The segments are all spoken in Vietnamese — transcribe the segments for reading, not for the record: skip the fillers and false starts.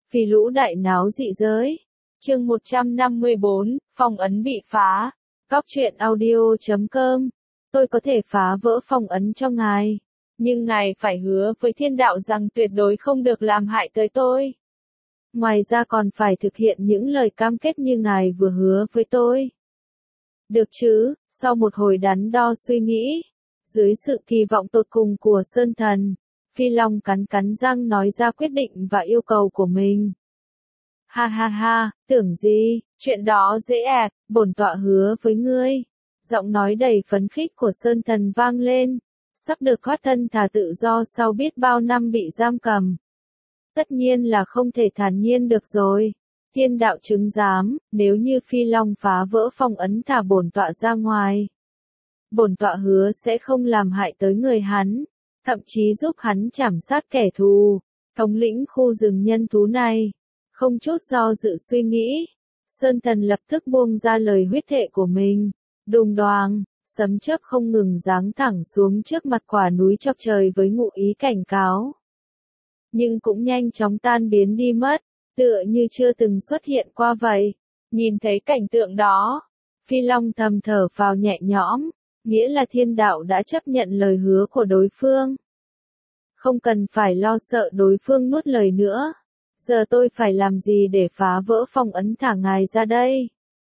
Vì lũ đại náo dị giới. Chương 154, phong ấn bị phá. Góc truyện audio.com. Tôi có thể phá vỡ phong ấn cho ngài, nhưng ngài phải hứa với thiên đạo rằng tuyệt đối không được làm hại tới tôi. Ngoài ra còn phải thực hiện những lời cam kết như ngài vừa hứa với tôi. Được chứ? Sau một hồi đắn đo suy nghĩ, dưới sự kỳ vọng tột cùng của Sơn Thần, Phi Long cắn cắn răng nói ra quyết định và yêu cầu của mình. Ha ha ha, tưởng gì, chuyện đó dễ ạt, bổn tọa hứa với ngươi. Giọng nói đầy phấn khích của Sơn Thần vang lên, sắp được thoát thân thả tự do sau biết bao năm bị giam cầm. Tất nhiên là không thể thản nhiên được rồi. Thiên đạo chứng giám, nếu như Phi Long phá vỡ phong ấn thả bổn tọa ra ngoài, bổn tọa hứa sẽ không làm hại tới người hắn, thậm chí giúp hắn trảm sát kẻ thù, thống lĩnh khu rừng nhân thú này. Không chút do dự suy nghĩ, Sơn Thần lập tức buông ra lời huyết thệ của mình. Đùng đoàng, sấm chớp không ngừng giáng thẳng xuống trước mặt quả núi chọc trời với ngụ ý cảnh cáo. Nhưng cũng nhanh chóng tan biến đi mất, tựa như chưa từng xuất hiện qua vậy. Nhìn thấy cảnh tượng đó, Phi Long thầm thở phào nhẹ nhõm, nghĩa là thiên đạo đã chấp nhận lời hứa của đối phương. Không cần phải lo sợ đối phương nuốt lời nữa. Giờ tôi phải làm gì để phá vỡ phong ấn thả ngài ra đây?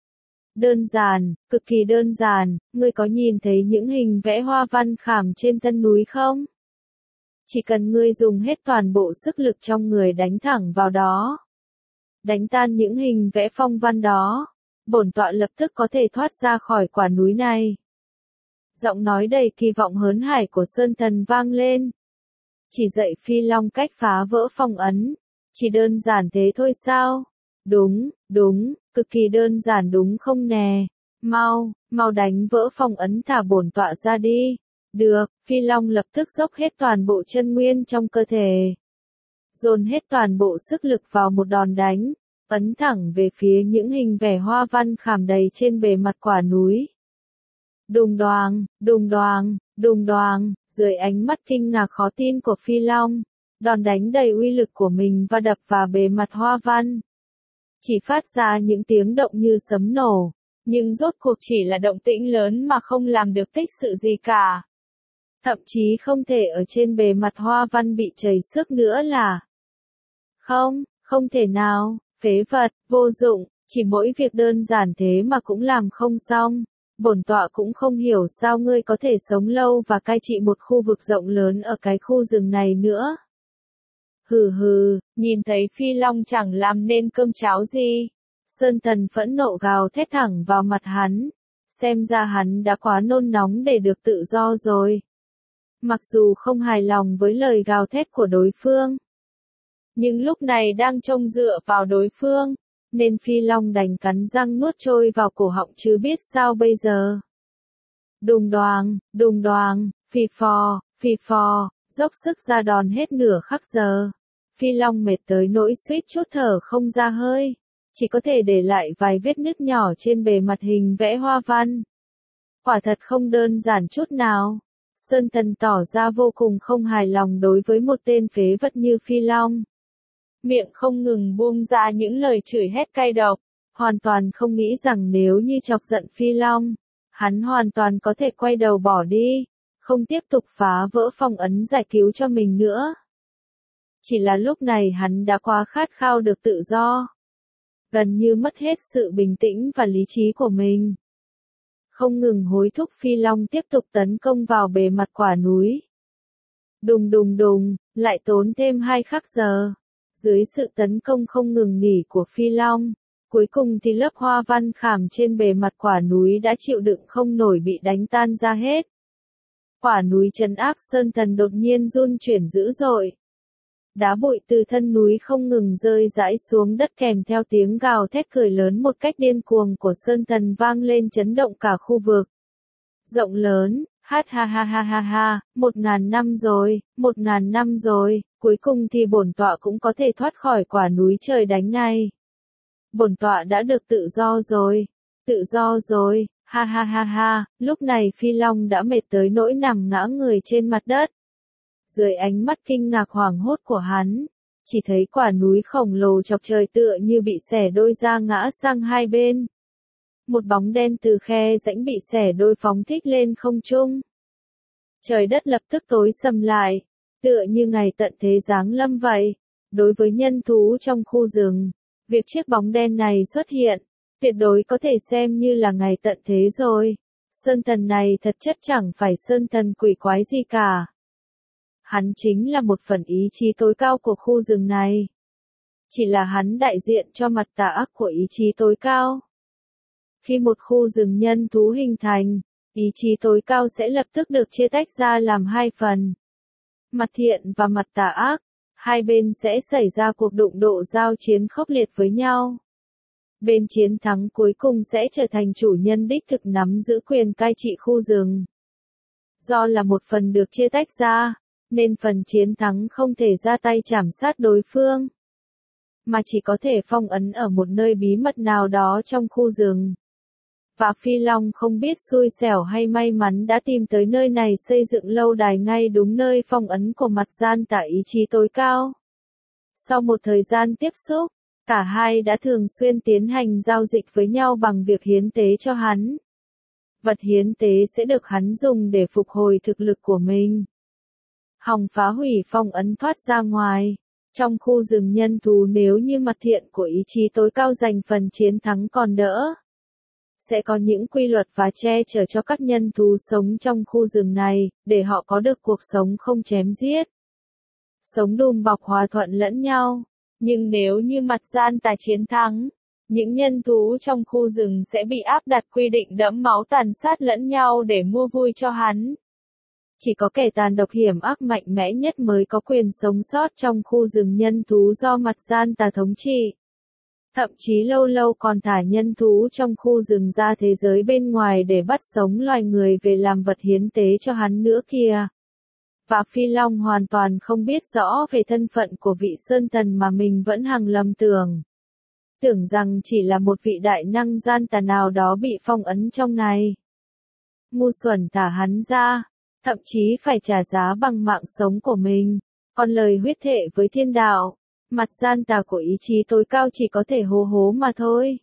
Đơn giản, cực kỳ đơn giản, ngươi có nhìn thấy những hình vẽ hoa văn khảm trên thân núi không? Chỉ cần ngươi dùng hết toàn bộ sức lực trong người đánh thẳng vào đó, đánh tan những hình vẽ phong văn đó, bổn tọa lập tức có thể thoát ra khỏi quả núi này. Giọng nói đầy kỳ vọng hớn hải của Sơn Thần vang lên. Chỉ dạy Phi Long cách phá vỡ phong ấn. Chỉ đơn giản thế thôi sao? Đúng, cực kỳ đơn giản đúng không nè? Mau đánh vỡ phong ấn thả bổn tọa ra đi. Được, Phi Long lập tức dốc hết toàn bộ chân nguyên trong cơ thể. Dồn hết toàn bộ sức lực vào một đòn đánh, ấn thẳng về phía những hình vẽ hoa văn khảm đầy trên bề mặt quả núi. Đùng đoàng, dưới ánh mắt kinh ngạc khó tin của Phi Long, đòn đánh đầy uy lực của mình và đập vào bề mặt hoa văn. Chỉ phát ra những tiếng động như sấm nổ, nhưng rốt cuộc chỉ là động tĩnh lớn mà không làm được tích sự gì cả. Thậm chí không thể ở trên bề mặt hoa văn bị chảy xước nữa là. Không thể nào, phế vật, vô dụng, chỉ mỗi việc đơn giản thế mà cũng làm không xong. Bổn tọa cũng không hiểu sao ngươi có thể sống lâu và cai trị một khu vực rộng lớn ở cái khu rừng này nữa. Hừ, nhìn thấy Phi Long chẳng làm nên cơm cháo gì. Sơn Thần phẫn nộ gào thét thẳng vào mặt hắn. Xem ra hắn đã quá nôn nóng để được tự do rồi. Mặc dù không hài lòng với lời gào thét của đối phương, nhưng lúc này đang trông dựa vào đối phương, nên Phi Long đành cắn răng nuốt trôi vào cổ họng chứ biết sao bây giờ. Đùng đoàng, phì phò, dốc sức ra đòn hết nửa khắc giờ. Phi Long mệt tới nỗi suýt chút thở không ra hơi, chỉ có thể để lại vài vết nứt nhỏ trên bề mặt hình vẽ hoa văn. Quả thật không đơn giản chút nào. Sơn Thần tỏ ra vô cùng không hài lòng đối với một tên phế vật như Phi Long. Miệng không ngừng buông ra những lời chửi hét cay độc, hoàn toàn không nghĩ rằng nếu như chọc giận Phi Long, hắn hoàn toàn có thể quay đầu bỏ đi, không tiếp tục phá vỡ phong ấn giải cứu cho mình nữa. Chỉ là lúc này hắn đã quá khát khao được tự do, gần như mất hết sự bình tĩnh và lý trí của mình. Không ngừng hối thúc Phi Long tiếp tục tấn công vào bề mặt quả núi. Đùng, lại tốn thêm 2 khắc giờ. Dưới sự tấn công không ngừng nghỉ của Phi Long, cuối cùng thì lớp hoa văn khảm trên bề mặt quả núi đã chịu đựng không nổi bị đánh tan ra hết. Quả núi trấn áp Sơn Thần đột nhiên run chuyển dữ dội. Đá bụi từ thân núi không ngừng rơi rãi xuống đất kèm theo tiếng gào thét cười lớn một cách điên cuồng của Sơn Thần vang lên chấn động cả khu vực. Rộng lớn, ha, 1000 năm rồi, cuối cùng thì bổn tọa cũng có thể thoát khỏi quả núi trời đánh này. Bổn tọa đã được tự do rồi, ha, lúc này Phi Long đã mệt tới nỗi nằm ngã người trên mặt đất. Dưới ánh mắt kinh ngạc hoảng hốt của hắn, chỉ thấy quả núi khổng lồ chọc trời tựa như bị xẻ đôi ra ngã sang hai bên. Một bóng đen từ khe rãnh bị xẻ đôi phóng thích lên không trung. Trời đất lập tức tối sầm lại, tựa như ngày tận thế giáng lâm vậy. Đối với nhân thú trong khu rừng, việc chiếc bóng đen này xuất hiện, tuyệt đối có thể xem như là ngày tận thế rồi. Sơn thần này thật chất chẳng phải sơn thần quỷ quái gì cả. Hắn chính là một phần ý chí tối cao của khu rừng này. Chỉ là hắn đại diện cho mặt tà ác của ý chí tối cao. Khi một khu rừng nhân thú hình thành, ý chí tối cao sẽ lập tức được chia tách ra làm hai phần. Mặt thiện và mặt tà ác, hai bên sẽ xảy ra cuộc đụng độ giao chiến khốc liệt với nhau. Bên chiến thắng cuối cùng sẽ trở thành chủ nhân đích thực nắm giữ quyền cai trị khu rừng. Do là một phần được chia tách ra, nên phần chiến thắng không thể ra tay chảm sát đối phương, mà chỉ có thể phong ấn ở một nơi bí mật nào đó trong khu rừng. Và Phi Long không biết xui xẻo hay may mắn đã tìm tới nơi này xây dựng lâu đài ngay đúng nơi phong ấn của mặt gian tà ý chí tối cao. Sau một thời gian tiếp xúc, cả hai đã thường xuyên tiến hành giao dịch với nhau bằng việc hiến tế cho hắn. Vật hiến tế sẽ được hắn dùng để phục hồi thực lực của mình. Hòng phá hủy phong ấn thoát ra ngoài. Trong khu rừng nhân thú nếu như mặt thiện của ý chí tối cao giành phần chiến thắng còn đỡ. Sẽ có những quy luật và che chở cho các nhân thú sống trong khu rừng này, để họ có được cuộc sống không chém giết. Sống đùm bọc hòa thuận lẫn nhau. Nhưng nếu như mặt gian tà chiến thắng, những nhân thú trong khu rừng sẽ bị áp đặt quy định đẫm máu tàn sát lẫn nhau để mua vui cho hắn. Chỉ có kẻ tàn độc hiểm ác mạnh mẽ nhất mới có quyền sống sót trong khu rừng nhân thú do mặt gian tà thống trị. Thậm chí lâu lâu còn thả nhân thú trong khu rừng ra thế giới bên ngoài để bắt sống loài người về làm vật hiến tế cho hắn nữa kìa. Và Phi Long hoàn toàn không biết rõ về thân phận của vị sơn thần mà mình vẫn hằng lầm tưởng. Tưởng rằng chỉ là một vị đại năng gian tà nào đó bị phong ấn trong này. Ngu xuẩn thả hắn ra, thậm chí phải trả giá bằng mạng sống của mình. Còn lời huyết thệ với thiên đạo, mặt gian tà của ý chí tối cao chỉ có thể hô hố mà thôi.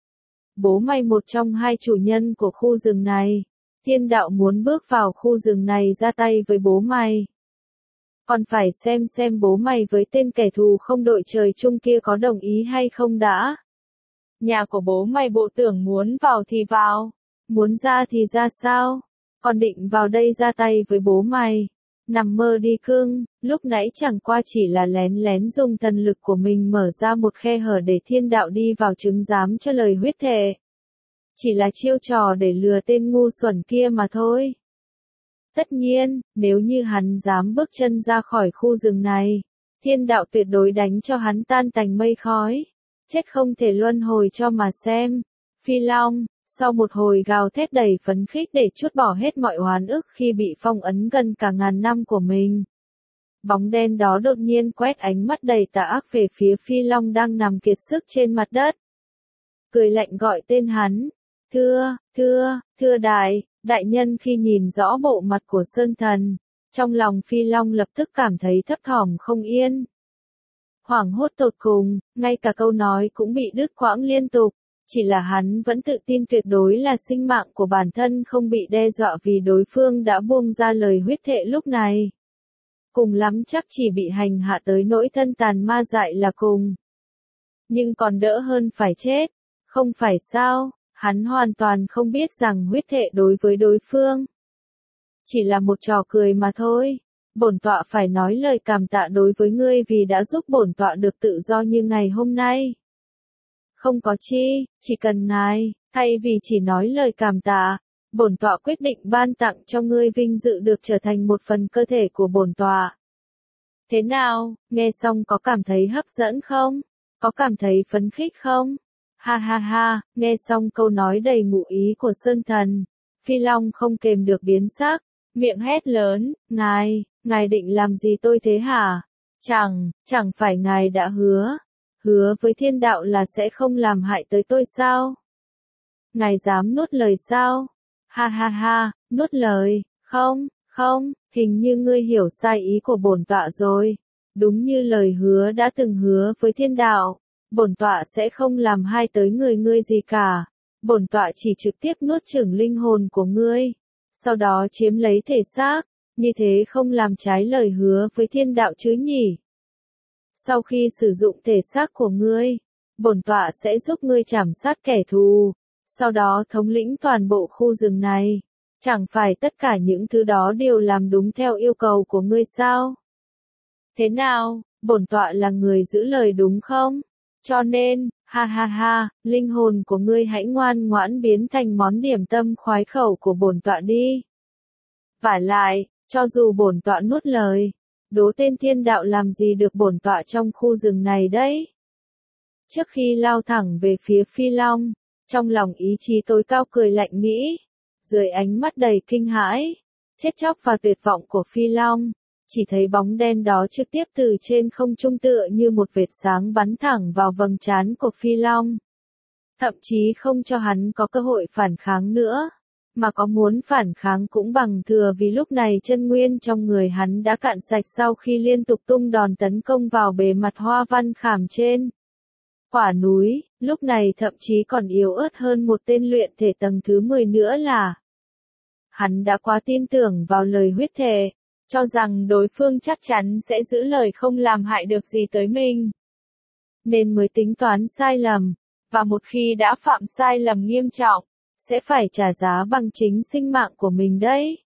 Bố mày một trong hai chủ nhân của khu rừng này. Thiên đạo muốn bước vào khu rừng này ra tay với bố mày. Còn phải xem bố mày với tên kẻ thù không đội trời chung kia có đồng ý hay không đã. Nhà của bố mày bộ tưởng muốn vào thì vào, muốn ra thì ra sao, còn định vào đây ra tay với bố mày. Nằm mơ đi cưng, lúc nãy chẳng qua chỉ là lén lén dùng thần lực của mình mở ra một khe hở để thiên đạo đi vào chứng giám cho lời huyết thệ. Chỉ là chiêu trò để lừa tên ngu xuẩn kia mà thôi. Tất nhiên, nếu như hắn dám bước chân ra khỏi khu rừng này, thiên đạo tuyệt đối đánh cho hắn tan tành mây khói. Chết không thể luân hồi cho mà xem. Phi Long, sau một hồi gào thét đầy phấn khích để trút bỏ hết mọi oán ức khi bị phong ấn gần cả ngàn năm của mình. Bóng đen đó đột nhiên quét ánh mắt đầy tà ác về phía Phi Long đang nằm kiệt sức trên mặt đất. Cười lạnh gọi tên hắn. Thưa đại nhân. Khi nhìn rõ bộ mặt của Sơn Thần, trong lòng Phi Long lập tức cảm thấy thấp thỏm không yên. Hoảng hốt tột cùng, ngay cả câu nói cũng bị đứt quãng liên tục, chỉ là hắn vẫn tự tin tuyệt đối là sinh mạng của bản thân không bị đe dọa vì đối phương đã buông ra lời huyết thệ lúc này. Cùng lắm chắc chỉ bị hành hạ tới nỗi thân tàn ma dại là cùng. Nhưng còn đỡ hơn phải chết, không phải sao? Hắn hoàn toàn không biết rằng huyết thệ đối với đối phương chỉ là một trò cười mà thôi. Bổn tọa phải nói lời cảm tạ đối với ngươi vì đã giúp bổn tọa được tự do như ngày hôm nay. Không có chi, chỉ cần ngài, thay vì chỉ nói lời cảm tạ, bổn tọa quyết định ban tặng cho ngươi vinh dự được trở thành một phần cơ thể của bổn tọa. Thế nào, nghe xong có cảm thấy hấp dẫn không? Có cảm thấy phấn khích không? Ha ha ha, nghe xong câu nói đầy ngụ ý của Sơn Thần, Phi Long không kềm được biến sắc, miệng hét lớn, ngài định làm gì tôi thế hả? Chẳng phải ngài đã hứa với thiên đạo là sẽ không làm hại tới tôi sao? Ngài dám nuốt lời sao? Ha ha ha, nuốt lời, không, hình như ngươi hiểu sai ý của bổn tọa rồi. Đúng như lời hứa đã từng hứa với thiên đạo, bổn tọa sẽ không làm hai tới người ngươi gì cả. Bổn tọa chỉ trực tiếp nuốt chửng linh hồn của ngươi, sau đó chiếm lấy thể xác, như thế không làm trái lời hứa với thiên đạo chứ nhỉ? Sau khi sử dụng thể xác của ngươi, bổn tọa sẽ giúp ngươi trảm sát kẻ thù, sau đó thống lĩnh toàn bộ khu rừng này. Chẳng phải tất cả những thứ đó đều làm đúng theo yêu cầu của ngươi sao? Thế nào, bổn tọa là người giữ lời đúng không? Cho nên, ha ha ha, linh hồn của ngươi hãy ngoan ngoãn biến thành món điểm tâm khoái khẩu của bổn tọa đi. Vả lại, cho dù bổn tọa nuốt lời, đố tên thiên đạo làm gì được bổn tọa trong khu rừng này đấy? Trước khi lao thẳng về phía Phi Long, trong lòng ý chí tối cao cười lạnh nghĩ, dưới ánh mắt đầy kinh hãi, chết chóc và tuyệt vọng của Phi Long, chỉ thấy bóng đen đó trực tiếp từ trên không trung tựa như một vệt sáng bắn thẳng vào vầng trán của Phi Long. Thậm chí không cho hắn có cơ hội phản kháng nữa, mà có muốn phản kháng cũng bằng thừa vì lúc này chân nguyên trong người hắn đã cạn sạch sau khi liên tục tung đòn tấn công vào bề mặt hoa văn khảm trên. Quả núi, lúc này thậm chí còn yếu ớt hơn một tên luyện thể tầng thứ 10 nữa là. Hắn đã quá tin tưởng vào lời huyết thề, cho rằng đối phương chắc chắn sẽ giữ lời không làm hại được gì tới mình. Nên mới tính toán sai lầm, và một khi đã phạm sai lầm nghiêm trọng, sẽ phải trả giá bằng chính sinh mạng của mình đấy.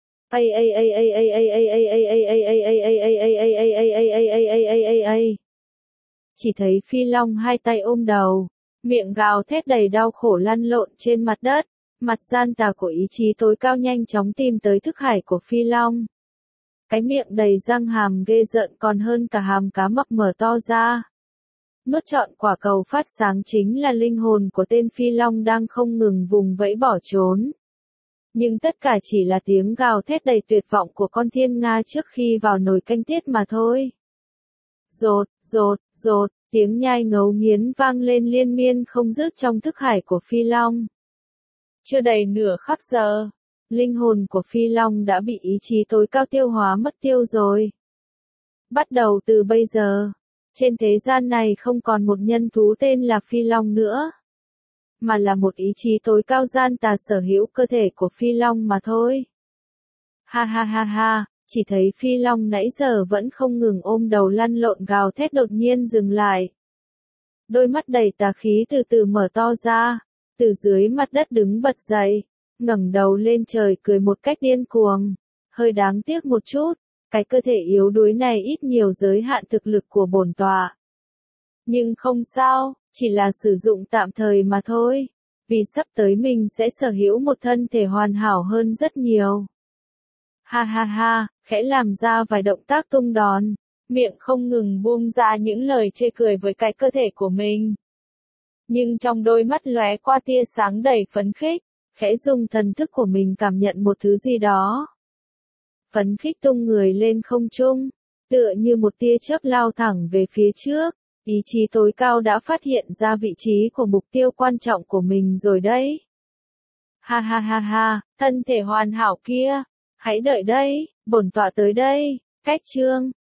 Chỉ thấy Phi Long hai tay ôm đầu, miệng gào thét đầy đau khổ lăn lộn trên mặt đất, mặt gian tà của ý chí tối cao nhanh chóng tìm tới thức hải của Phi Long. Cái miệng đầy răng hàm ghê rợn còn hơn cả hàm cá mập mở to ra. Nuốt trọn quả cầu phát sáng chính là linh hồn của tên Phi Long đang không ngừng vùng vẫy bỏ trốn. Nhưng tất cả chỉ là tiếng gào thét đầy tuyệt vọng của con thiên nga trước khi vào nồi canh tiết mà thôi. Rột, rột, rột, tiếng nhai ngấu nghiến vang lên liên miên không dứt trong thức hải của Phi Long. Chưa đầy nửa khắc giờ, linh hồn của Phi Long đã bị ý chí tối cao tiêu hóa mất tiêu rồi. Bắt đầu từ bây giờ, trên thế gian này không còn một nhân thú tên là Phi Long nữa, mà là một ý chí tối cao gian tà sở hữu cơ thể của Phi Long mà thôi. Ha ha ha ha, chỉ thấy Phi Long nãy giờ vẫn không ngừng ôm đầu lăn lộn gào thét đột nhiên dừng lại. Đôi mắt đầy tà khí từ từ mở to ra, từ dưới mặt đất đứng bật dậy, ngẩng đầu lên trời cười một cách điên cuồng. Hơi đáng tiếc một chút, cái cơ thể yếu đuối này ít nhiều giới hạn thực lực của bổn tọa. Nhưng không sao, chỉ là sử dụng tạm thời mà thôi, vì sắp tới mình sẽ sở hữu một thân thể hoàn hảo hơn rất nhiều. Ha ha ha, khẽ làm ra vài động tác tung đòn, miệng không ngừng buông ra những lời chê cười với cái cơ thể của mình. Nhưng trong đôi mắt lóe qua tia sáng đầy phấn khích, khẽ dùng thần thức của mình cảm nhận một thứ gì đó. Phấn khích tung người lên không trung, tựa như một tia chớp lao thẳng về phía trước, ý chí tối cao đã phát hiện ra vị trí của mục tiêu quan trọng của mình rồi đấy. Ha ha ha ha, thân thể hoàn hảo kia, hãy đợi đây, bổn tọa tới đây, cách chương.